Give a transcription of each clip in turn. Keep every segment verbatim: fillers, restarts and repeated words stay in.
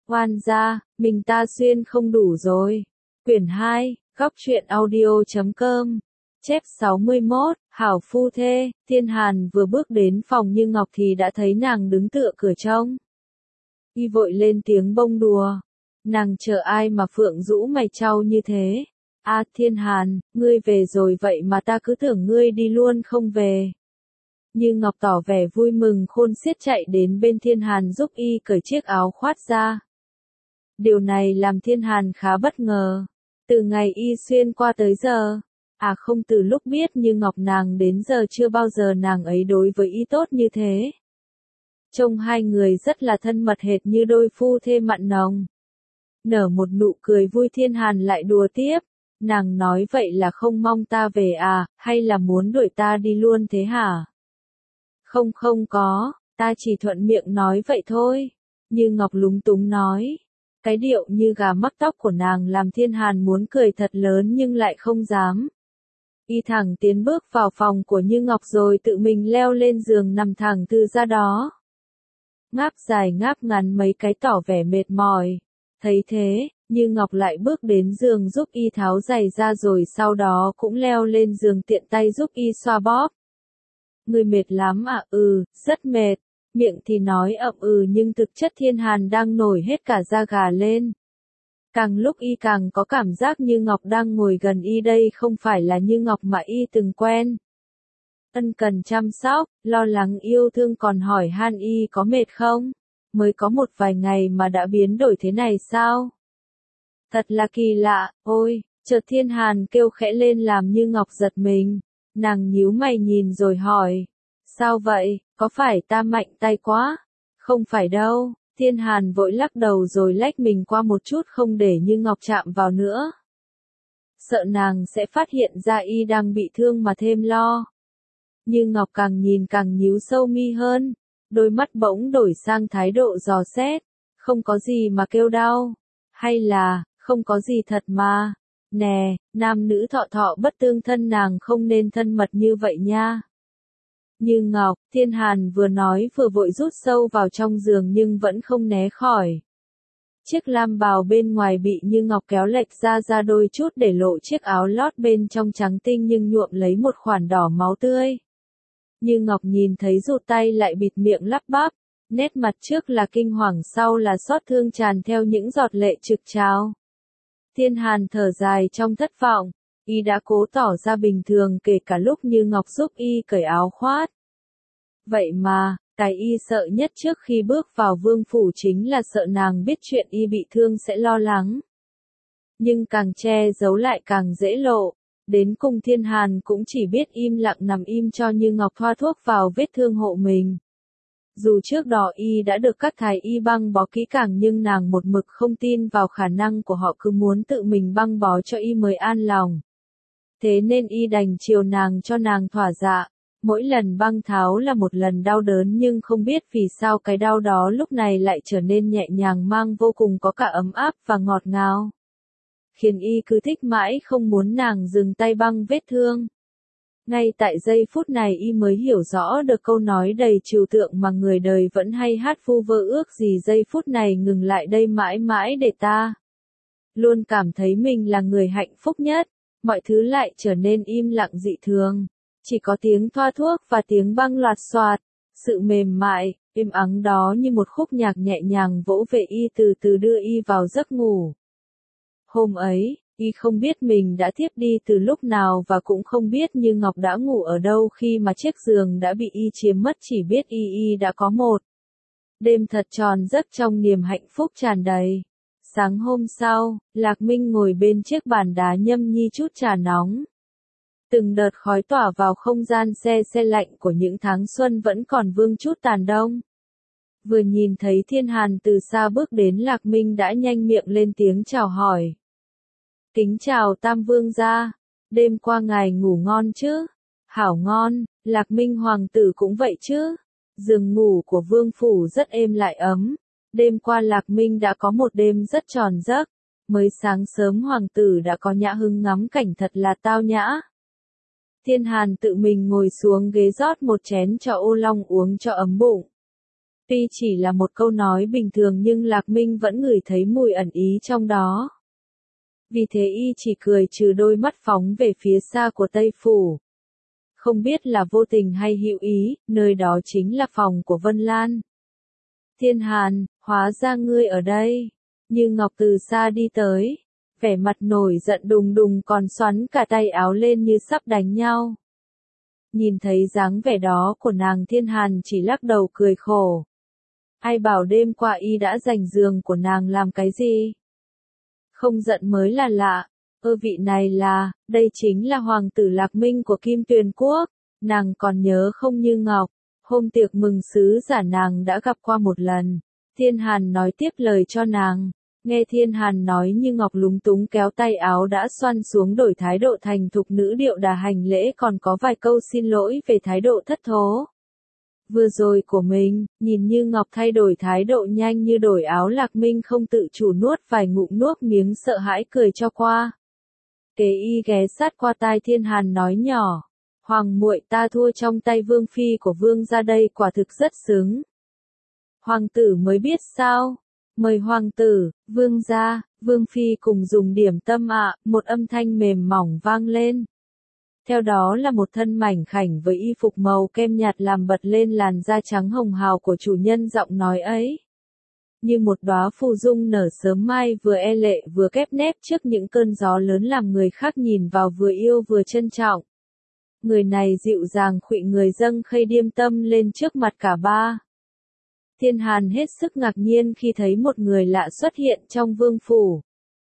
Oan gia, mình ta xuyên không đủ rồi. Quyển hai, góc truyện audio chấm com. Chép sáu mươi mốt, hảo phu thê. Thiên Hàn vừa bước đến phòng Như Ngọc thì đã thấy nàng đứng tựa cửa trông. Y vội lên tiếng bông đùa. Nàng chờ ai mà Phượng rũ mày trao như thế? À Thiên Hàn, ngươi về rồi vậy mà ta cứ tưởng ngươi đi luôn không về. Như Ngọc tỏ vẻ vui mừng khôn xiết chạy đến bên Thiên Hàn giúp y cởi chiếc áo khoác ra. Điều này làm Thiên Hàn khá bất ngờ. Từ ngày y xuyên qua tới giờ, à không từ lúc biết Như Ngọc nàng đến giờ chưa bao giờ nàng ấy đối với y tốt như thế. Trông hai người rất là thân mật hệt như đôi phu thê mặn nồng. Nở một nụ cười vui Thiên Hàn lại đùa tiếp. Nàng nói vậy là không mong ta về à, hay là muốn đuổi ta đi luôn thế hả? Không không có, ta chỉ thuận miệng nói vậy thôi. Như Ngọc lúng túng nói. Cái điệu như gà mắc tóc của nàng làm Thiên Hàn muốn cười thật lớn nhưng lại không dám. Y thẳng tiến bước vào phòng của Như Ngọc rồi tự mình leo lên giường nằm thẳng từ ra đó. Ngáp dài ngáp ngắn mấy cái tỏ vẻ mệt mỏi. Thấy thế, Như Ngọc lại bước đến giường giúp y tháo giày ra rồi sau đó cũng leo lên giường tiện tay giúp y xoa bóp. Người mệt lắm à? Ừ, rất mệt. Miệng thì nói ậm ừ nhưng thực chất Thiên Hàn đang nổi hết cả da gà lên. Càng lúc y càng có cảm giác Như Ngọc đang ngồi gần y đây không phải là Như Ngọc mà y từng quen. Ân cần chăm sóc, lo lắng yêu thương còn hỏi han y có mệt không? Mới có một vài ngày mà đã biến đổi thế này sao? Thật là kỳ lạ, ôi, chợt Thiên Hàn kêu khẽ lên làm Như Ngọc giật mình. Nàng nhíu mày nhìn rồi hỏi. Sao vậy, có phải ta mạnh tay quá? Không phải đâu, Thiên Hàn vội lắc đầu rồi lách mình qua một chút không để Như Ngọc chạm vào nữa. Sợ nàng sẽ phát hiện ra y đang bị thương mà thêm lo. Như Ngọc càng nhìn càng nhíu sâu mi hơn, đôi mắt bỗng đổi sang thái độ dò xét. Không có gì mà kêu đau, hay là, không có gì thật mà. Nè, nam nữ thọ thọ bất tương thân nàng không nên thân mật như vậy nha. Như Ngọc, Thiên Hàn vừa nói vừa vội rút sâu vào trong giường nhưng vẫn không né khỏi. Chiếc lam bào bên ngoài bị Như Ngọc kéo lệch ra ra đôi chút để lộ chiếc áo lót bên trong trắng tinh nhưng nhuộm lấy một khoản đỏ máu tươi. Như Ngọc nhìn thấy rụt tay lại bịt miệng lắp bắp, nét mặt trước là kinh hoàng sau là xót thương tràn theo những giọt lệ trực trào. Thiên Hàn thở dài trong thất vọng, y đã cố tỏ ra bình thường kể cả lúc Như Ngọc giúp y cởi áo khoác. Vậy mà, cái y sợ nhất trước khi bước vào vương phủ chính là sợ nàng biết chuyện y bị thương sẽ lo lắng. Nhưng càng che giấu lại càng dễ lộ, đến cùng Thiên Hàn cũng chỉ biết im lặng nằm im cho Như Ngọc thoa thuốc vào vết thương hộ mình. Dù trước đó y đã được các thái y băng bó kỹ càng nhưng nàng một mực không tin vào khả năng của họ cứ muốn tự mình băng bó cho y mới an lòng. Thế nên y đành chiều nàng cho nàng thỏa dạ. Mỗi lần băng tháo là một lần đau đớn nhưng không biết vì sao cái đau đó lúc này lại trở nên nhẹ nhàng mang vô cùng có cả ấm áp và ngọt ngào. Khiến y cứ thích mãi không muốn nàng dừng tay băng vết thương. Ngay tại giây phút này y mới hiểu rõ được câu nói đầy trừu tượng mà người đời vẫn hay hát vu vơ ước gì giây phút này ngừng lại đây mãi mãi để ta. Luôn cảm thấy mình là người hạnh phúc nhất, mọi thứ lại trở nên im lặng dị thường. Chỉ có tiếng thoa thuốc và tiếng băng loạt xoạt, sự mềm mại, êm ắng đó như một khúc nhạc nhẹ nhàng vỗ về y từ từ đưa y vào giấc ngủ. Hôm ấy, y không biết mình đã thiếp đi từ lúc nào và cũng không biết Như Ngọc đã ngủ ở đâu khi mà chiếc giường đã bị y chiếm mất, chỉ biết y y đã có một đêm thật tròn giấc trong niềm hạnh phúc tràn đầy. Sáng hôm sau, Lạc Minh ngồi bên chiếc bàn đá nhâm nhi chút trà nóng. Từng đợt khói tỏa vào không gian se se lạnh của những tháng xuân vẫn còn vương chút tàn đông. Vừa nhìn thấy Thiên Hàn từ xa bước đến Lạc Minh đã nhanh miệng lên tiếng chào hỏi. Kính chào Tam Vương gia, đêm qua ngài ngủ ngon chứ? Hảo ngon, Lạc Minh hoàng tử cũng vậy chứ? Giường ngủ của vương phủ rất êm lại ấm. Đêm qua Lạc Minh đã có một đêm rất tròn giấc. Mới sáng sớm hoàng tử đã có nhã hứng ngắm cảnh thật là tao nhã. Thiên Hàn tự mình ngồi xuống ghế rót một chén cho Ô Long uống cho ấm bụng. Tuy chỉ là một câu nói bình thường nhưng Lạc Minh vẫn ngửi thấy mùi ẩn ý trong đó. Vì thế y chỉ cười trừ đôi mắt phóng về phía xa của Tây Phủ. Không biết là vô tình hay hữu ý, nơi đó chính là phòng của Vân Lan. Thiên Hàn, hóa ra ngươi ở đây. Như Ngọc từ xa đi tới, vẻ mặt nổi giận đùng đùng còn xoắn cả tay áo lên như sắp đánh nhau. Nhìn thấy dáng vẻ đó của nàng Thiên Hàn chỉ lắc đầu cười khổ. Ai bảo đêm qua y đã giành giường của nàng làm cái gì? Không giận mới là lạ. Ơ vị này là, đây chính là hoàng tử Lạc Minh của Kim Tuyền Quốc. Nàng còn nhớ không Như Ngọc, hôm tiệc mừng sứ giả nàng đã gặp qua một lần. Thiên Hàn nói tiếp lời cho nàng. Nghe Thiên Hàn nói Như Ngọc lúng túng kéo tay áo đã xoăn xuống đổi thái độ thành thục nữ điệu đà hành lễ còn có vài câu xin lỗi về thái độ thất thố vừa rồi của mình, nhìn Như Ngọc thay đổi thái độ nhanh như đổi áo Lạc Minh không tự chủ nuốt vài ngụm nuốt miếng sợ hãi cười cho qua. Kế y ghé sát qua tai Thiên Hàn nói nhỏ, hoàng muội ta thua trong tay vương phi của vương gia đây quả thực rất xứng. Hoàng tử mới biết sao? Mời hoàng tử, vương gia, vương phi cùng dùng điểm tâm ạ, một âm thanh mềm mỏng vang lên. Theo đó là một thân mảnh khảnh với y phục màu kem nhạt làm bật lên làn da trắng hồng hào của chủ nhân giọng nói ấy. Như một đóa phù dung nở sớm mai vừa e lệ vừa kép nép trước những cơn gió lớn làm người khác nhìn vào vừa yêu vừa trân trọng. Người này dịu dàng khuỵu người dâng khay điềm tâm lên trước mặt cả ba. Thiên Hàn hết sức ngạc nhiên khi thấy một người lạ xuất hiện trong vương phủ.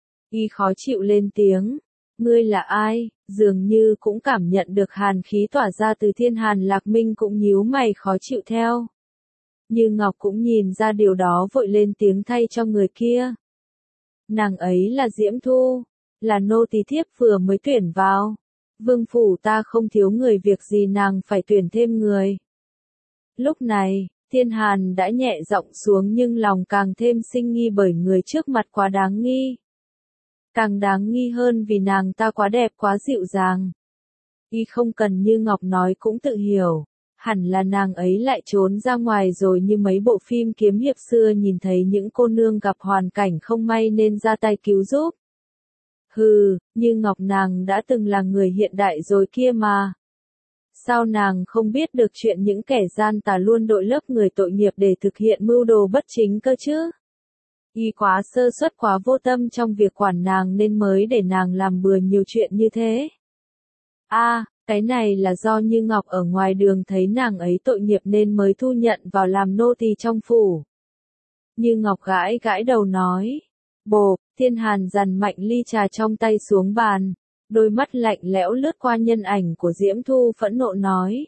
Y khó chịu lên tiếng. Ngươi là ai? Dường như cũng cảm nhận được hàn khí tỏa ra từ Thiên Hàn Lạc Minh cũng nhíu mày khó chịu theo. Như Ngọc cũng nhìn ra điều đó vội lên tiếng thay cho người kia. Nàng ấy là Diễm Thu, là nô tỳ thiếp vừa mới tuyển vào. Vương phủ ta không thiếu người việc gì nàng phải tuyển thêm người. Lúc này, Thiên Hàn đã nhẹ giọng xuống nhưng lòng càng thêm sinh nghi bởi người trước mặt quá đáng nghi. Càng đáng nghi hơn vì nàng ta quá đẹp quá dịu dàng. Y không cần Như Ngọc nói cũng tự hiểu. Hẳn là nàng ấy lại trốn ra ngoài rồi như mấy bộ phim kiếm hiệp xưa nhìn thấy những cô nương gặp hoàn cảnh không may nên ra tay cứu giúp. Hừ, Như Ngọc nàng đã từng là người hiện đại rồi kia mà. Sao nàng không biết được chuyện những kẻ gian tà luôn đội lớp người tội nghiệp để thực hiện mưu đồ bất chính cơ chứ? Y quá sơ suất quá vô tâm trong việc quản nàng nên mới để nàng làm bừa nhiều chuyện như thế. A, à, cái này là do Như Ngọc ở ngoài đường thấy nàng ấy tội nghiệp nên mới thu nhận vào làm nô tỳ trong phủ. Như Ngọc gãi gãi đầu nói. Bộp, Thiên Hàn dằn mạnh ly trà trong tay xuống bàn. Đôi mắt lạnh lẽo lướt qua nhân ảnh của Diễm Thu phẫn nộ nói.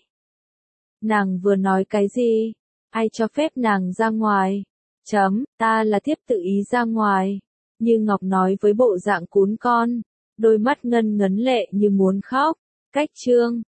Nàng vừa nói cái gì? Ai cho phép nàng ra ngoài? Chấm, ta là thiếp tự ý ra ngoài. Như Ngọc nói với bộ dạng cún con. Đôi mắt ngân ngấn lệ như muốn khóc. Cách chương.